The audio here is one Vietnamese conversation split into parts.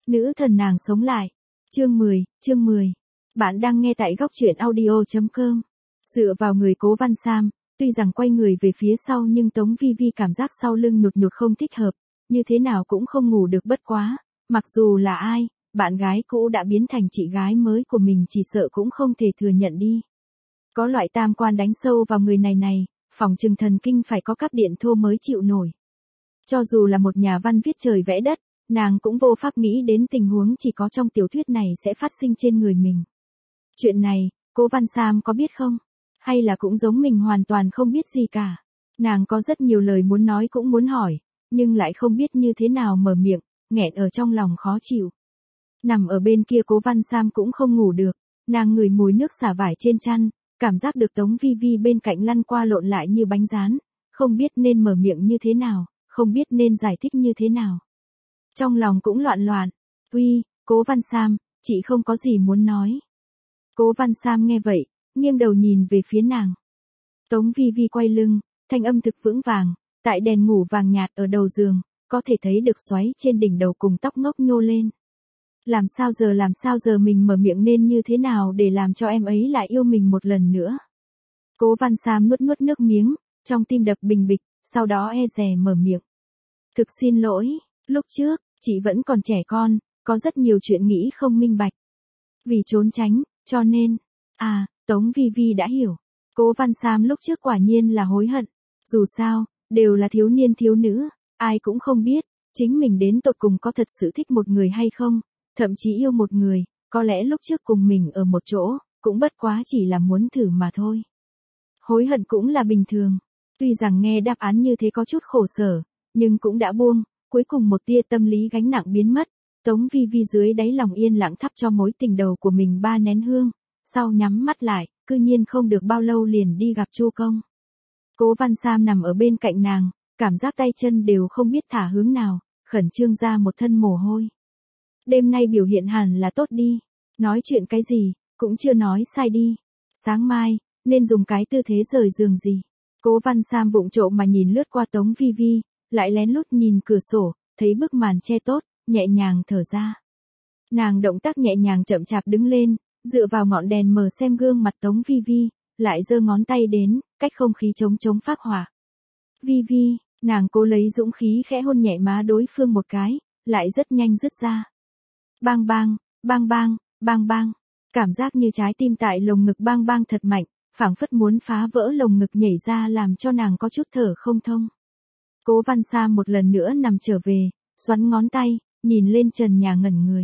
Nữ thần nàng sống lại. Chương 10. Bạn đang nghe tại góc truyện audio.com. Dựa vào người Cố Văn Sam, tuy rằng quay người về phía sau nhưng Tống Vi Vi cảm giác sau lưng nhột nhột không thích hợp, như thế nào cũng không ngủ được bất quá, mặc dù là ai, bạn gái cũ đã biến thành chị gái mới của mình chỉ sợ cũng không thể thừa nhận đi. Có loại tam quan đánh sâu vào người này, phòng trừng thần kinh phải có cáp điện thô mới chịu nổi. Cho dù là một nhà văn viết trời vẽ đất, nàng cũng vô pháp nghĩ đến tình huống chỉ có trong tiểu thuyết này sẽ phát sinh trên người mình. Chuyện này, Cố Văn Sam có biết không? Hay là cũng giống mình hoàn toàn không biết gì cả? Nàng có rất nhiều lời muốn nói cũng muốn hỏi, nhưng lại không biết như thế nào mở miệng, nghẹn ở trong lòng khó chịu. Nằm ở bên kia Cố Văn Sam cũng không ngủ được, nàng ngửi mùi nước xả vải trên chăn, cảm giác được Tống Vi Vi bên cạnh lăn qua lộn lại như bánh rán, không biết nên mở miệng như thế nào, không biết nên giải thích như thế nào. Trong lòng cũng loạn loạn. Uy, Cố Văn Sam, chị không có gì muốn nói. Cố Văn Sam nghe vậy, nghiêng đầu nhìn về phía nàng. Tống Vi Vi quay lưng, thanh âm thực vững vàng, tại đèn ngủ vàng nhạt ở đầu giường, có thể thấy được xoáy trên đỉnh đầu cùng tóc ngốc nhô lên. Làm sao giờ mình mở miệng nên như thế nào để làm cho em ấy lại yêu mình một lần nữa. Cố Văn Sam nuốt nước miếng, trong tim đập bình bịch, sau đó e dè mở miệng. Thực xin lỗi, lúc trước, chị vẫn còn trẻ con, có rất nhiều chuyện nghĩ không minh bạch. Vì trốn tránh, cho nên, Tống Vi Vi đã hiểu. Cố Văn Sam lúc trước quả nhiên là hối hận. Dù sao, đều là thiếu niên thiếu nữ, ai cũng không biết, chính mình đến tột cùng có thật sự thích một người hay không, thậm chí yêu một người, có lẽ lúc trước cùng mình ở một chỗ, cũng bất quá chỉ là muốn thử mà thôi. Hối hận cũng là bình thường. Tuy rằng nghe đáp án như thế có chút khổ sở, nhưng cũng đã buông, cuối cùng một tia tâm lý gánh nặng biến mất. Tống Vi Vi dưới đáy lòng yên lặng thắp cho mối tình đầu của mình 3 nén hương, sau nhắm mắt lại, cư nhiên không được bao lâu liền đi gặp Chu Công. Cố Văn Sam nằm ở bên cạnh nàng, cảm giác tay chân đều không biết thả hướng nào, khẩn trương ra một thân mồ hôi. Đêm nay biểu hiện hẳn là tốt đi, nói chuyện cái gì, cũng chưa nói sai đi. Sáng mai, nên dùng cái tư thế rời giường gì. Cố Văn Sam vụng trộm mà nhìn lướt qua Tống Vi Vi, lại lén lút nhìn cửa sổ, thấy bức màn che tốt, nhẹ nhàng thở ra. Nàng động tác nhẹ nhàng chậm chạp đứng lên, dựa vào ngọn đèn mờ xem gương mặt Tống Vi Vi, lại giơ ngón tay đến, cách không khí trống phác hỏa. Vi Vi, nàng cố lấy dũng khí khẽ hôn nhẹ má đối phương một cái, lại rất nhanh dứt ra. Bang bang, bang bang, bang bang. Cảm giác như trái tim tại lồng ngực bang bang thật mạnh, phảng phất muốn phá vỡ lồng ngực nhảy ra làm cho nàng có chút thở không thông. Cố Văn Sam một lần nữa nằm trở về, xoắn ngón tay, nhìn lên trần nhà ngẩn người.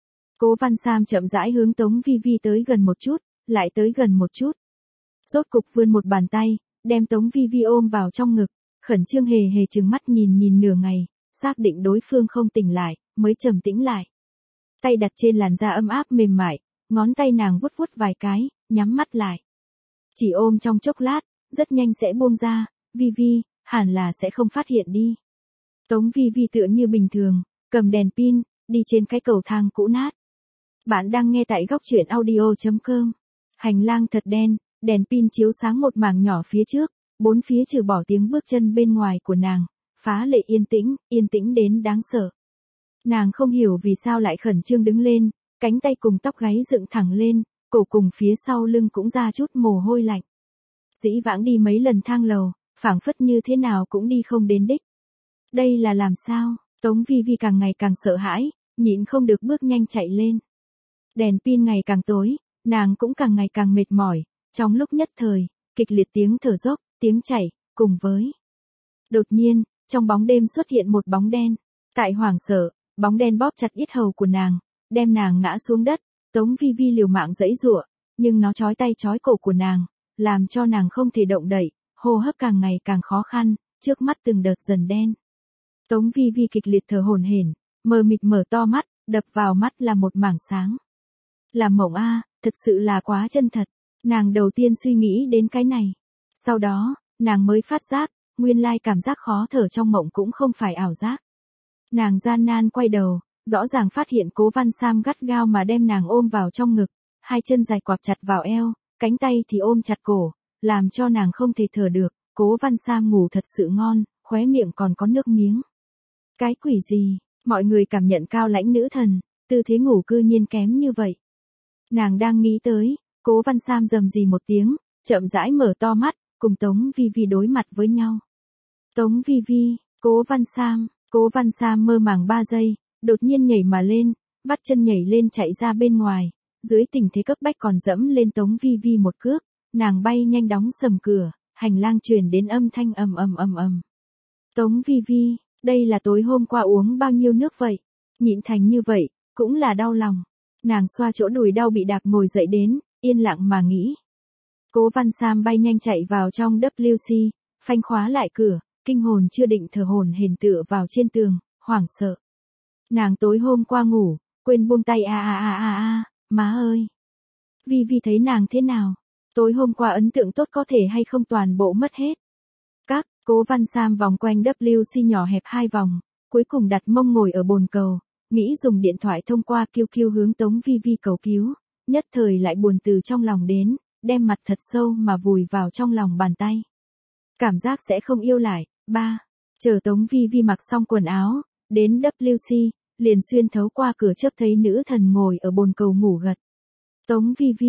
Cố Văn Sam chậm rãi hướng Tống Vi Vi tới gần một chút, lại tới gần một chút. Rốt cục vươn một bàn tay, đem Tống Vi Vi ôm vào trong ngực, khẩn trương hề hề trừng mắt nhìn nửa ngày, xác định đối phương không tỉnh lại, mới trầm tĩnh lại. Tay đặt trên làn da ấm áp mềm mại, ngón tay nàng vuốt vài cái, nhắm mắt lại. Chỉ ôm trong chốc lát, rất nhanh sẽ buông ra, Vi Vi, hẳn là sẽ không phát hiện đi. Tống Vi Vi tựa như bình thường, cầm đèn pin, đi trên cái cầu thang cũ nát. Bạn đang nghe tại góc truyện audio.com. Hành lang thật đen, đèn pin chiếu sáng một mảng nhỏ phía trước, bốn phía trừ bỏ tiếng bước chân bên ngoài của nàng, phá lệ yên tĩnh đến đáng sợ. Nàng không hiểu vì sao lại khẩn trương đứng lên, cánh tay cùng tóc gáy dựng thẳng lên, cổ cùng phía sau lưng cũng ra chút mồ hôi lạnh. Dĩ vãng đi mấy lần thang lầu, phảng phất như thế nào cũng đi không đến đích. Đây là làm sao? Tống Vi Vi càng ngày càng sợ hãi, nhịn không được bước nhanh chạy lên. Đèn pin ngày càng tối, nàng cũng càng ngày càng mệt mỏi, trong lúc nhất thời, kịch liệt tiếng thở dốc, tiếng chảy, cùng với. Đột nhiên, trong bóng đêm xuất hiện một bóng đen. Tại hoảng sợ, bóng đen bóp chặt yết hầu của nàng, đem nàng ngã xuống đất. Tống Vi Vi liều mạng giãy giụa, nhưng nó trói tay trói cổ của nàng, làm cho nàng không thể động đậy, hô hấp càng ngày càng khó khăn, trước mắt từng đợt dần đen. Tống Vi Vi kịch liệt thở hổn hển, mờ mịt mở to mắt, đập vào mắt là một mảng sáng. Là mộng thực sự là quá chân thật. Nàng đầu tiên suy nghĩ đến cái này. Sau đó, nàng mới phát giác, nguyên lai cảm giác khó thở trong mộng cũng không phải ảo giác. Nàng gian nan quay đầu, rõ ràng phát hiện Cố Văn Sam gắt gao mà đem nàng ôm vào trong ngực, hai chân dài quặp chặt vào eo, cánh tay thì ôm chặt cổ, làm cho nàng không thể thở được. Cố Văn Sam ngủ thật sự ngon, khóe miệng còn có nước miếng. Cái quỷ gì? Mọi người cảm nhận cao lãnh nữ thần, tư thế ngủ cư nhiên kém như vậy. Nàng đang nghĩ tới, Cố Văn Sam rầm rì một tiếng, chậm rãi mở to mắt, cùng Tống Vi Vi đối mặt với nhau. Tống Vi Vi, Cố Văn Sam mơ màng 3 giây, đột nhiên nhảy mà lên, vắt chân nhảy lên chạy ra bên ngoài, dưới tình thế cấp bách còn dẫm lên Tống Vi Vi một cước, nàng bay nhanh đóng sầm cửa, hành lang truyền đến âm thanh ầm ầm ầm ầm. Tống Vi Vi, đây là tối hôm qua uống bao nhiêu nước vậy? Nhịn thành như vậy, cũng là đau lòng. Nàng xoa chỗ đùi đau bị đạp ngồi dậy đến, yên lặng mà nghĩ. Cố Văn Sam bay nhanh chạy vào trong WC, phanh khóa lại cửa, kinh hồn chưa định thở hổn hển tựa vào trên tường, hoảng sợ. Nàng tối hôm qua ngủ, quên buông tay má ơi. Vi Vi thấy nàng thế nào? Tối hôm qua ấn tượng tốt có thể hay không toàn bộ mất hết. Cố Văn Sam vòng quanh WC nhỏ hẹp 2 vòng, cuối cùng đặt mông ngồi ở bồn cầu, nghĩ dùng điện thoại thông qua QQ hướng Tống Vi Vi cầu cứu, nhất thời lại buồn từ trong lòng đến, đem mặt thật sâu mà vùi vào trong lòng bàn tay. Cảm giác sẽ không yêu lại. 3. Chờ Tống Vi Vi mặc xong quần áo, đến WC, liền xuyên thấu qua cửa chớp thấy nữ thần ngồi ở bồn cầu ngủ gật. Tống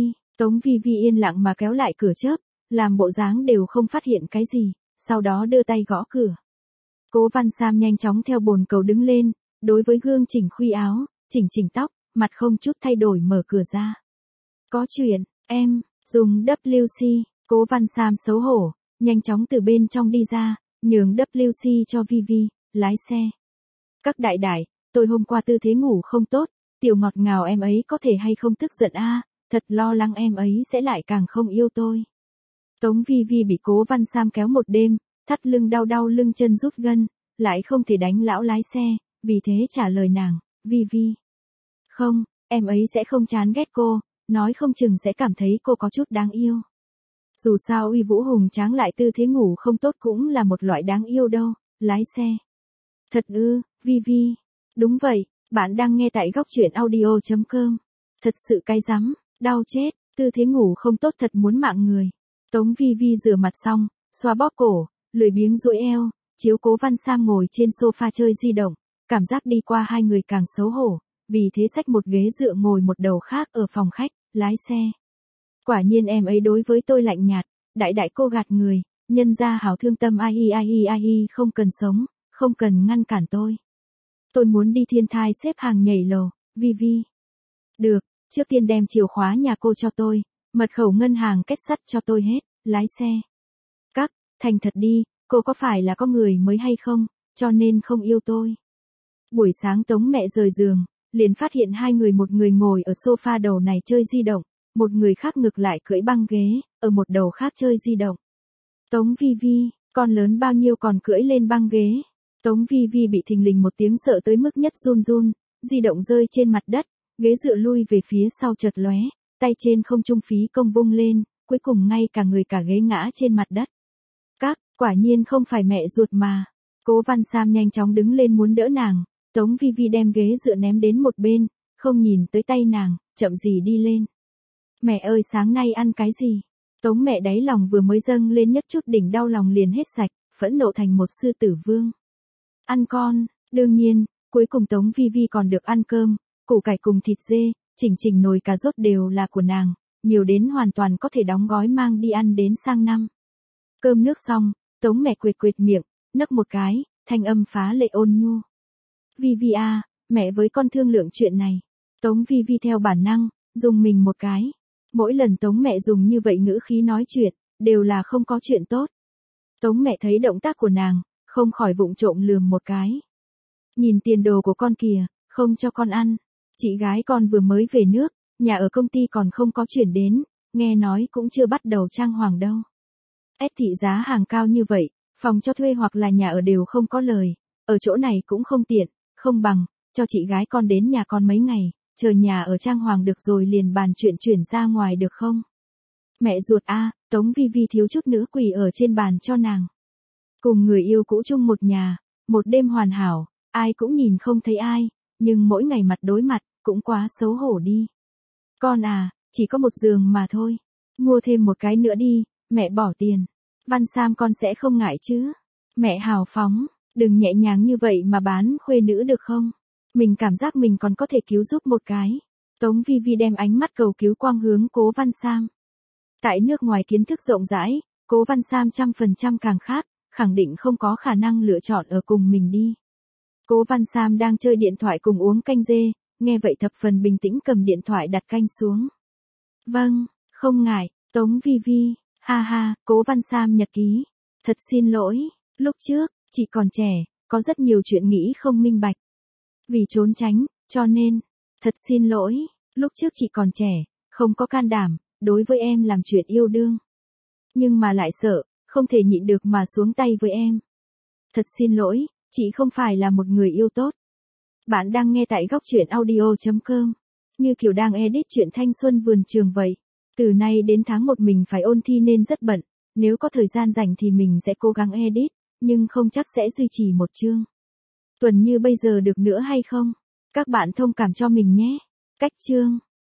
Vi Vi yên lặng mà kéo lại cửa chớp, làm bộ dáng đều không phát hiện cái gì, sau đó đưa tay gõ cửa. Cố Văn Sam nhanh chóng theo bồn cầu đứng lên, đối với gương chỉnh khuy áo, chỉnh tóc, mặt không chút thay đổi mở cửa ra. Có chuyện, em, dùng WC, Cố Văn Sam xấu hổ, nhanh chóng từ bên trong đi ra, nhường WC cho Vi Vi, lái xe. Các đại, tôi hôm qua tư thế ngủ không tốt, tiểu ngọt ngào em ấy có thể hay không tức giận thật lo lắng em ấy sẽ lại càng không yêu tôi. Tống Vi Vi bị Cố Văn Sam kéo một đêm, thắt lưng đau lưng chân rút gân, lại không thể đánh lão lái xe, vì thế trả lời nàng, Vi Vi. Không, em ấy sẽ không chán ghét cô, nói không chừng sẽ cảm thấy cô có chút đáng yêu. Dù sao uy vũ hùng tráng lại tư thế ngủ không tốt cũng là một loại đáng yêu đâu, lái xe. Thật ư, Vi Vi. Đúng vậy, bạn đang nghe tại góc truyện audio.com. Thật sự cay rắm, đau chết, tư thế ngủ không tốt thật muốn mạng người. Tống Vi Vi rửa mặt xong, xoa bóp cổ, lười biếng duỗi eo, chiếu Cố Văn Sam ngồi trên sofa chơi di động, cảm giác đi qua hai người càng xấu hổ, vì thế xách một ghế dựa ngồi một đầu khác ở phòng khách, lái xe. Quả nhiên em ấy đối với tôi lạnh nhạt, đại cô gạt người, nhân ra hảo thương tâm ai không cần sống, không cần ngăn cản tôi. Tôi muốn đi thiên thai xếp hàng nhảy lầu, Vi Vi. Được, trước tiên đem chìa khóa nhà cô cho tôi, mật khẩu ngân hàng kết sắt cho tôi hết, lái xe. Thành thật đi, cô có phải là có người mới hay không, cho nên không yêu tôi. Buổi sáng Tống mẹ rời giường, liền phát hiện hai người, một người ngồi ở sofa đầu này chơi di động, một người khác ngược lại cưỡi băng ghế, ở một đầu khác chơi di động. Tống Vi Vi, con lớn bao nhiêu còn cưỡi lên băng ghế. Tống Vi Vi bị thình lình một tiếng sợ tới mức nhất run, di động rơi trên mặt đất, ghế dựa lui về phía sau chợt lóe, tay trên không trung phí công vung lên, cuối cùng ngay cả người cả ghế ngã trên mặt đất. Quả nhiên không phải mẹ ruột mà. Cố Văn Sam nhanh chóng đứng lên muốn đỡ nàng, Tống Vi Vi đem ghế dựa ném đến một bên, không nhìn tới tay nàng, chậm gì đi lên. Mẹ ơi sáng nay ăn cái gì? Tống mẹ đáy lòng vừa mới dâng lên nhất chút đỉnh đau lòng liền hết sạch, phẫn nộ thành một sư tử vương. Ăn con, đương nhiên, cuối cùng Tống Vi Vi còn được ăn cơm, củ cải cùng thịt dê, chỉnh nồi cà rốt đều là của nàng, nhiều đến hoàn toàn có thể đóng gói mang đi ăn đến sang năm. Cơm nước xong, Tống mẹ quệt miệng, nấc một cái, thanh âm phá lệ ôn nhu. Vi Vi à, mẹ với con thương lượng chuyện này. Tống Vi Vi theo bản năng, dùng mình một cái. Mỗi lần Tống mẹ dùng như vậy ngữ khí nói chuyện, đều là không có chuyện tốt. Tống mẹ thấy động tác của nàng, không khỏi vụng trộm lườm một cái. Nhìn tiền đồ của con kìa, không cho con ăn. Chị gái con vừa mới về nước, nhà ở công ty còn không có chuyển đến, nghe nói cũng chưa bắt đầu trang hoàng đâu. Thị giá hàng cao như vậy, phòng cho thuê hoặc là nhà ở đều không có lời, ở chỗ này cũng không tiện, không bằng, cho chị gái con đến nhà con mấy ngày, chờ nhà ở trang hoàng được rồi liền bàn chuyện chuyển ra ngoài được không? Mẹ ruột Tống Vi Vi thiếu chút nữa quỳ ở trên bàn cho nàng. Cùng người yêu cũ chung một nhà, một đêm hoàn hảo, ai cũng nhìn không thấy ai, nhưng mỗi ngày mặt đối mặt, cũng quá xấu hổ đi. Con chỉ có một giường mà thôi, mua thêm một cái nữa đi, mẹ bỏ tiền. Văn Sam con sẽ không ngại chứ? Mẹ hào phóng, đừng nhẹ nhàng như vậy mà bán khuê nữ được không? Mình cảm giác mình còn có thể cứu giúp một cái. Tống Vi Vi đem ánh mắt cầu cứu quang hướng Cố Văn Sam. Tại nước ngoài kiến thức rộng rãi, Cố Văn Sam 100% càng khác, khẳng định không có khả năng lựa chọn ở cùng mình đi. Cố Văn Sam đang chơi điện thoại cùng uống canh dê, nghe vậy thập phần bình tĩnh cầm điện thoại đặt canh xuống. Vâng, không ngại, Tống Vi Vi, ha ha, Cố Văn Sam nhật ký. Thật xin lỗi, lúc trước, chị còn trẻ, có rất nhiều chuyện nghĩ không minh bạch. Vì trốn tránh, cho nên, thật xin lỗi, lúc trước chị còn trẻ, không có can đảm, đối với em làm chuyện yêu đương. Nhưng mà lại sợ, không thể nhịn được mà xuống tay với em. Thật xin lỗi, chị không phải là một người yêu tốt. Bạn đang nghe tại góc truyện audio.com. Như kiểu đang edit truyện thanh xuân vườn trường vậy. Từ nay đến tháng 1 mình phải ôn thi nên rất bận. Nếu có thời gian rảnh thì mình sẽ cố gắng edit, nhưng không chắc sẽ duy trì một chương tuần như bây giờ được nữa hay không. Các bạn thông cảm cho mình nhé. Cách chương